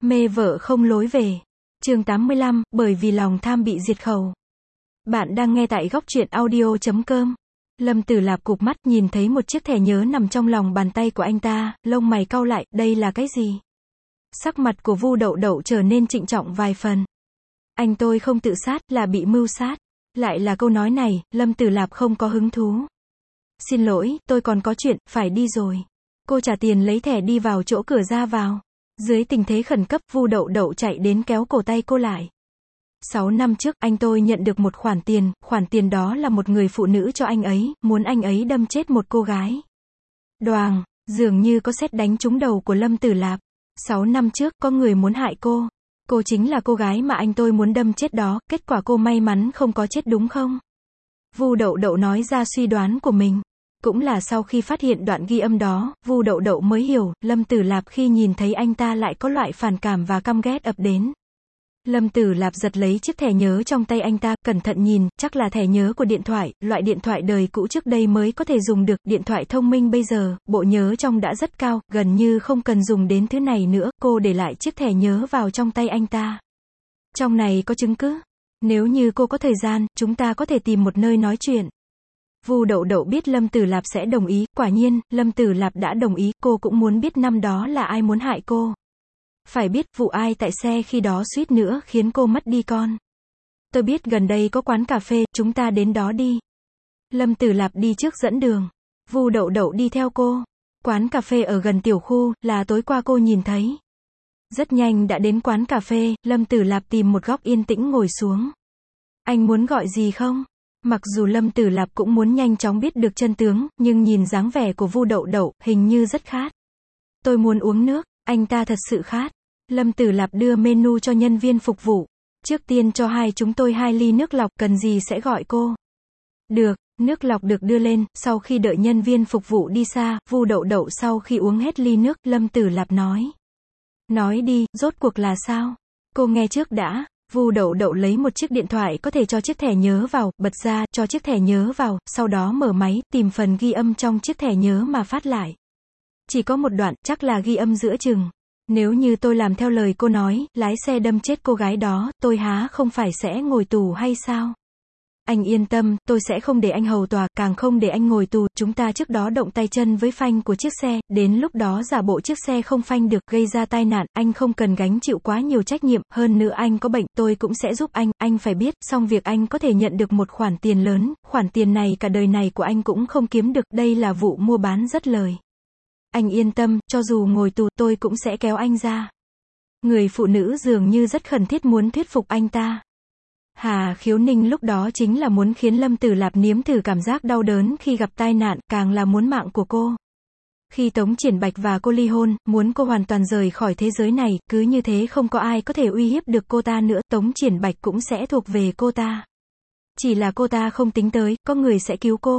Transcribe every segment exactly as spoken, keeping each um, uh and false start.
Mê vợ không lối về. Chương tám mươi lăm, bởi vì lòng tham bị diệt khẩu. Bạn đang nghe tại góc truyện audio chấm com. Lâm Tử Lạp cụp mắt, nhìn thấy một chiếc thẻ nhớ nằm trong lòng bàn tay của anh ta, lông mày cau lại, đây là cái gì? Sắc mặt của Vu Đậu Đậu trở nên trịnh trọng vài phần. Anh tôi không tự sát, là bị mưu sát. Lại là câu nói này, Lâm Tử Lạp không có hứng thú. Xin lỗi, tôi còn có chuyện, phải đi rồi. Cô trả tiền lấy thẻ đi vào chỗ cửa ra vào. Dưới tình thế khẩn cấp, Vu Đậu Đậu chạy đến kéo cổ tay cô lại. Sáu năm trước, anh tôi nhận được một khoản tiền, khoản tiền đó là một người phụ nữ cho anh ấy, muốn anh ấy đâm chết một cô gái. Đoàng, dường như có sét đánh trúng đầu của Lâm Tử Lạp. Sáu năm trước, có người muốn hại cô. Cô chính là cô gái mà anh tôi muốn đâm chết đó, kết quả cô may mắn không có chết đúng không? Vu Đậu Đậu nói ra suy đoán của mình. Cũng là sau khi phát hiện đoạn ghi âm đó, Vu Đậu Đậu mới hiểu, Lâm Tử Lạp khi nhìn thấy anh ta lại có loại phản cảm và căm ghét ập đến. Lâm Tử Lạp giật lấy chiếc thẻ nhớ trong tay anh ta, cẩn thận nhìn, chắc là thẻ nhớ của điện thoại, loại điện thoại đời cũ trước đây mới có thể dùng được, điện thoại thông minh bây giờ, bộ nhớ trong đã rất cao, gần như không cần dùng đến thứ này nữa, cô để lại chiếc thẻ nhớ vào trong tay anh ta. Trong này có chứng cứ. Nếu như cô có thời gian, chúng ta có thể tìm một nơi nói chuyện. Vu Đậu Đậu biết Lâm Tử Lạp sẽ đồng ý, quả nhiên, Lâm Tử Lạp đã đồng ý, cô cũng muốn biết năm đó là ai muốn hại cô. Phải biết, vụ ai tại xe khi đó suýt nữa khiến cô mất đi con. Tôi biết gần đây có quán cà phê, chúng ta đến đó đi. Lâm Tử Lạp đi trước dẫn đường. Vu Đậu Đậu đi theo cô. Quán cà phê ở gần tiểu khu, là tối qua cô nhìn thấy. Rất nhanh đã đến quán cà phê, Lâm Tử Lạp tìm một góc yên tĩnh ngồi xuống. Anh muốn gọi gì không? Mặc dù Lâm Tử Lạp cũng muốn nhanh chóng biết được chân tướng, nhưng nhìn dáng vẻ của Vu Đậu Đậu, hình như rất khát. Tôi muốn uống nước, anh ta thật sự khát. Lâm Tử Lạp đưa menu cho nhân viên phục vụ. Trước tiên cho hai chúng tôi hai ly nước lọc, cần gì sẽ gọi cô. Được, nước lọc được đưa lên, sau khi đợi nhân viên phục vụ đi xa, Vu Đậu Đậu sau khi uống hết ly nước, Lâm Tử Lạp nói. Nói đi, rốt cuộc là sao? Cô nghe trước đã. Vu Đậu Đậu lấy một chiếc điện thoại có thể cho chiếc thẻ nhớ vào, bật ra, cho chiếc thẻ nhớ vào, sau đó mở máy, tìm phần ghi âm trong chiếc thẻ nhớ mà phát lại. Chỉ có một đoạn, chắc là ghi âm giữa chừng. Nếu như tôi làm theo lời cô nói, lái xe đâm chết cô gái đó, tôi há không phải sẽ ngồi tù hay sao? Anh yên tâm, tôi sẽ không để anh hầu tòa, càng không để anh ngồi tù, chúng ta trước đó động tay chân với phanh của chiếc xe, đến lúc đó giả bộ chiếc xe không phanh được, gây ra tai nạn, anh không cần gánh chịu quá nhiều trách nhiệm, hơn nữa anh có bệnh, tôi cũng sẽ giúp anh, anh phải biết, xong việc anh có thể nhận được một khoản tiền lớn, khoản tiền này cả đời này của anh cũng không kiếm được, đây là vụ mua bán rất lời. Anh yên tâm, cho dù ngồi tù, tôi cũng sẽ kéo anh ra. Người phụ nữ dường như rất khẩn thiết muốn thuyết phục anh ta. Hà Khiếu Ninh lúc đó chính là muốn khiến Lâm Tử Lạp nếm thử cảm giác đau đớn khi gặp tai nạn, càng là muốn mạng của cô. Khi Tống Triển Bạch và cô ly hôn, muốn cô hoàn toàn rời khỏi thế giới này, cứ như thế không có ai có thể uy hiếp được cô ta nữa, Tống Triển Bạch cũng sẽ thuộc về cô ta. Chỉ là cô ta không tính tới, có người sẽ cứu cô.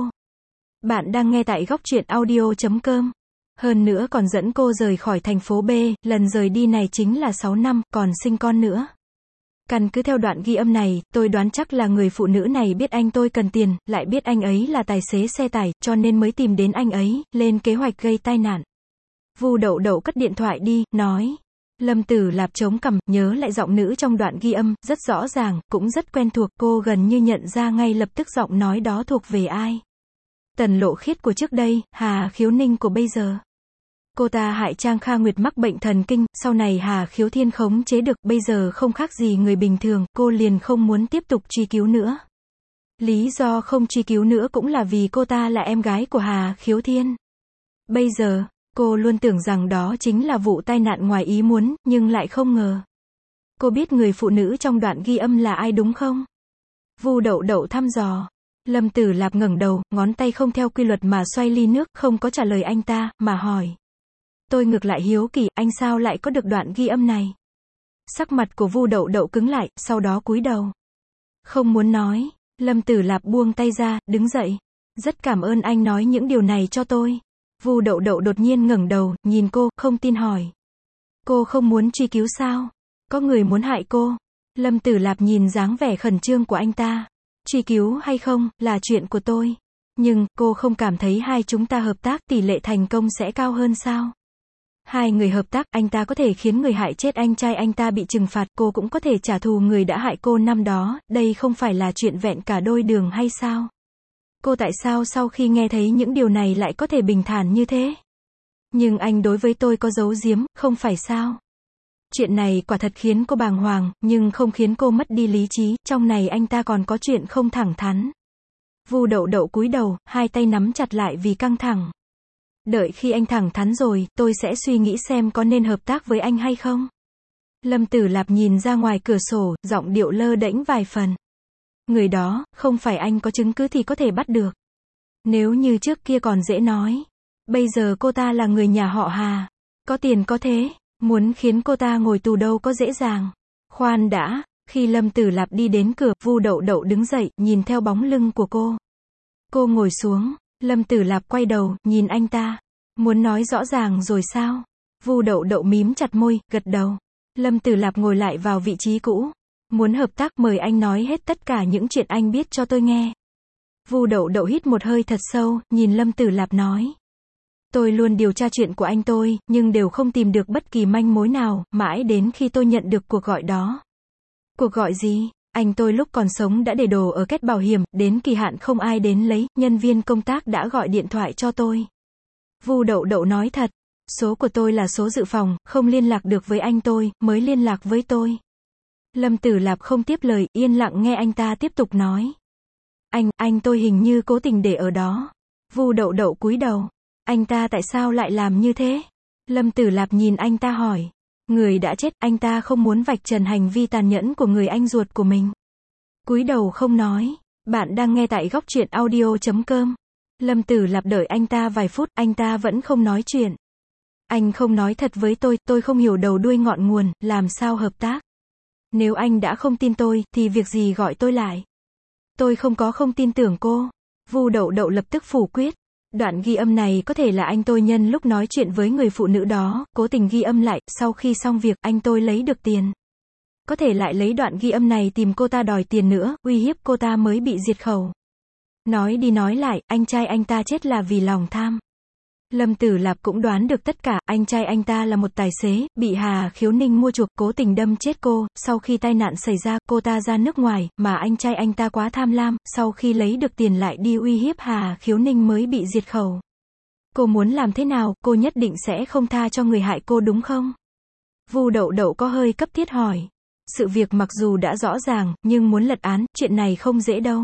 Bạn đang nghe tại góc truyện audio chấm com. Hơn nữa còn dẫn cô rời khỏi thành phố B, lần rời đi này chính là sáu năm, còn sinh con nữa. Căn cứ theo đoạn ghi âm này, tôi đoán chắc là người phụ nữ này biết anh tôi cần tiền, lại biết anh ấy là tài xế xe tải, cho nên mới tìm đến anh ấy, lên kế hoạch gây tai nạn. Vu Đậu Đậu cất điện thoại đi, nói. Lâm Tử Lạp chống cằm, nhớ lại giọng nữ trong đoạn ghi âm, rất rõ ràng, cũng rất quen thuộc, cô gần như nhận ra ngay lập tức giọng nói đó thuộc về ai. Tần Lộ Khiết của trước đây, Hà Khiếu Ninh của bây giờ. Cô ta hại Trang Kha Nguyệt mắc bệnh thần kinh, sau này Hà Khiếu Thiên khống chế được, bây giờ không khác gì người bình thường, cô liền không muốn tiếp tục truy cứu nữa. Lý do không truy cứu nữa cũng là vì cô ta là em gái của Hà Khiếu Thiên. Bây giờ, cô luôn tưởng rằng đó chính là vụ tai nạn ngoài ý muốn, nhưng lại không ngờ. Cô biết người phụ nữ trong đoạn ghi âm là ai đúng không? Vu Đậu Đậu thăm dò. Lâm Tử Lạp ngẩng đầu, ngón tay không theo quy luật mà xoay ly nước, không có trả lời anh ta, mà hỏi. Tôi ngược lại hiếu kỳ, anh sao lại có được đoạn ghi âm này? Sắc mặt của Vu Đậu Đậu cứng lại, sau đó cúi đầu. Không muốn nói. Lâm Tử Lạp buông tay ra, đứng dậy. Rất cảm ơn anh nói những điều này cho tôi. Vu Đậu Đậu đột nhiên ngẩng đầu, nhìn cô, không tin hỏi. Cô không muốn truy cứu sao? Có người muốn hại cô. Lâm Tử Lạp nhìn dáng vẻ khẩn trương của anh ta. Truy cứu hay không, là chuyện của tôi. Nhưng, cô không cảm thấy hai chúng ta hợp tác tỷ lệ thành công sẽ cao hơn sao? Hai người hợp tác, anh ta có thể khiến người hại chết anh trai anh ta bị trừng phạt, cô cũng có thể trả thù người đã hại cô năm đó, đây không phải là chuyện vẹn cả đôi đường hay sao? Cô tại sao sau khi nghe thấy những điều này lại có thể bình thản như thế? Nhưng anh đối với tôi có giấu giếm, không phải sao? Chuyện này quả thật khiến cô bàng hoàng, nhưng không khiến cô mất đi lý trí, trong này anh ta còn có chuyện không thẳng thắn. Vu Đậu Đậu cúi đầu, hai tay nắm chặt lại vì căng thẳng. Đợi khi anh thẳng thắn rồi, tôi sẽ suy nghĩ xem có nên hợp tác với anh hay không. Lâm Tử Lạp nhìn ra ngoài cửa sổ, giọng điệu lơ đễnh vài phần. Người đó, không phải anh có chứng cứ thì có thể bắt được. Nếu như trước kia còn dễ nói. Bây giờ cô ta là người nhà họ Hà. Có tiền có thế, muốn khiến cô ta ngồi tù đâu có dễ dàng. Khoan đã, khi Lâm Tử Lạp đi đến cửa, Vu Đậu Đậu đứng dậy, nhìn theo bóng lưng của cô. Cô ngồi xuống, Lâm Tử Lạp quay đầu, nhìn anh ta. Muốn nói rõ ràng rồi sao? Vu Đậu Đậu mím chặt môi, gật đầu. Lâm Tử Lạp ngồi lại vào vị trí cũ. Muốn hợp tác, mời anh nói hết tất cả những chuyện anh biết cho tôi nghe. Vu Đậu Đậu hít một hơi thật sâu, nhìn Lâm Tử Lạp nói. Tôi luôn điều tra chuyện của anh tôi, nhưng đều không tìm được bất kỳ manh mối nào, mãi đến khi tôi nhận được cuộc gọi đó. Cuộc gọi gì? Anh tôi lúc còn sống đã để đồ ở két bảo hiểm, đến kỳ hạn không ai đến lấy, nhân viên công tác đã gọi điện thoại cho tôi. Vu Đậu Đậu nói thật. Số của tôi là số dự phòng, không liên lạc được với anh tôi, mới liên lạc với tôi. Lâm Tử Lạp không tiếp lời, yên lặng nghe anh ta tiếp tục nói. Anh, anh tôi hình như cố tình để ở đó. Vu Đậu Đậu cúi đầu. Anh ta tại sao lại làm như thế? Lâm Tử Lạp nhìn anh ta hỏi. Người đã chết, anh ta không muốn vạch trần hành vi tàn nhẫn của người anh ruột của mình. Cúi đầu không nói. Bạn đang nghe tại góc truyện audio chấm com. Lâm Tử Lạp đợi anh ta vài phút, anh ta vẫn không nói chuyện. Anh không nói thật với tôi, tôi không hiểu đầu đuôi ngọn nguồn, làm sao hợp tác. Nếu anh đã không tin tôi, thì việc gì gọi tôi lại? Tôi không có không tin tưởng cô. Vu Đậu Đậu lập tức phủ quyết. Đoạn ghi âm này có thể là anh tôi nhân lúc nói chuyện với người phụ nữ đó, cố tình ghi âm lại, sau khi xong việc, anh tôi lấy được tiền. Có thể lại lấy đoạn ghi âm này tìm cô ta đòi tiền nữa, uy hiếp cô ta mới bị diệt khẩu. Nói đi nói lại, anh trai anh ta chết là vì lòng tham. Lâm Tử Lạp cũng đoán được tất cả, anh trai anh ta là một tài xế, bị Hà Khiếu Ninh mua chuộc, cố tình đâm chết cô, sau khi tai nạn xảy ra, cô ta ra nước ngoài, mà anh trai anh ta quá tham lam, sau khi lấy được tiền lại đi uy hiếp Hà Khiếu Ninh mới bị diệt khẩu. Cô muốn làm thế nào, cô nhất định sẽ không tha cho người hại cô đúng không? Vu Đậu Đậu có hơi cấp thiết hỏi. Sự việc mặc dù đã rõ ràng, nhưng muốn lật án, chuyện này không dễ đâu.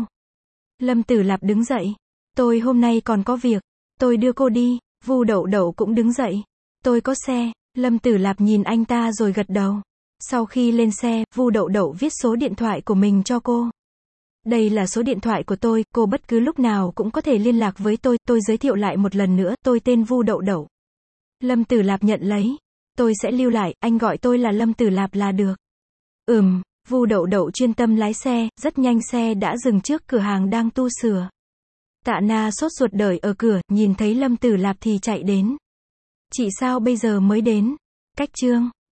Lâm Tử Lạp đứng dậy. Tôi hôm nay còn có việc. Tôi đưa cô đi. Vu Đậu Đậu cũng đứng dậy. Tôi có xe. Lâm Tử Lạp nhìn anh ta rồi gật đầu. Sau khi lên xe, Vu Đậu Đậu viết số điện thoại của mình cho cô. Đây là số điện thoại của tôi, cô bất cứ lúc nào cũng có thể liên lạc với tôi, tôi giới thiệu lại một lần nữa, tôi tên Vu Đậu Đậu. Lâm Tử Lạp nhận lấy. Tôi sẽ lưu lại, anh gọi tôi là Lâm Tử Lạp là được. Ừm, Vu Đậu Đậu chuyên tâm lái xe, rất nhanh xe đã dừng trước cửa hàng đang tu sửa. Tạ Na sốt ruột đợi ở cửa, nhìn thấy Lâm Tử Lạp thì chạy đến. Chị sao bây giờ mới đến? Cách Trương.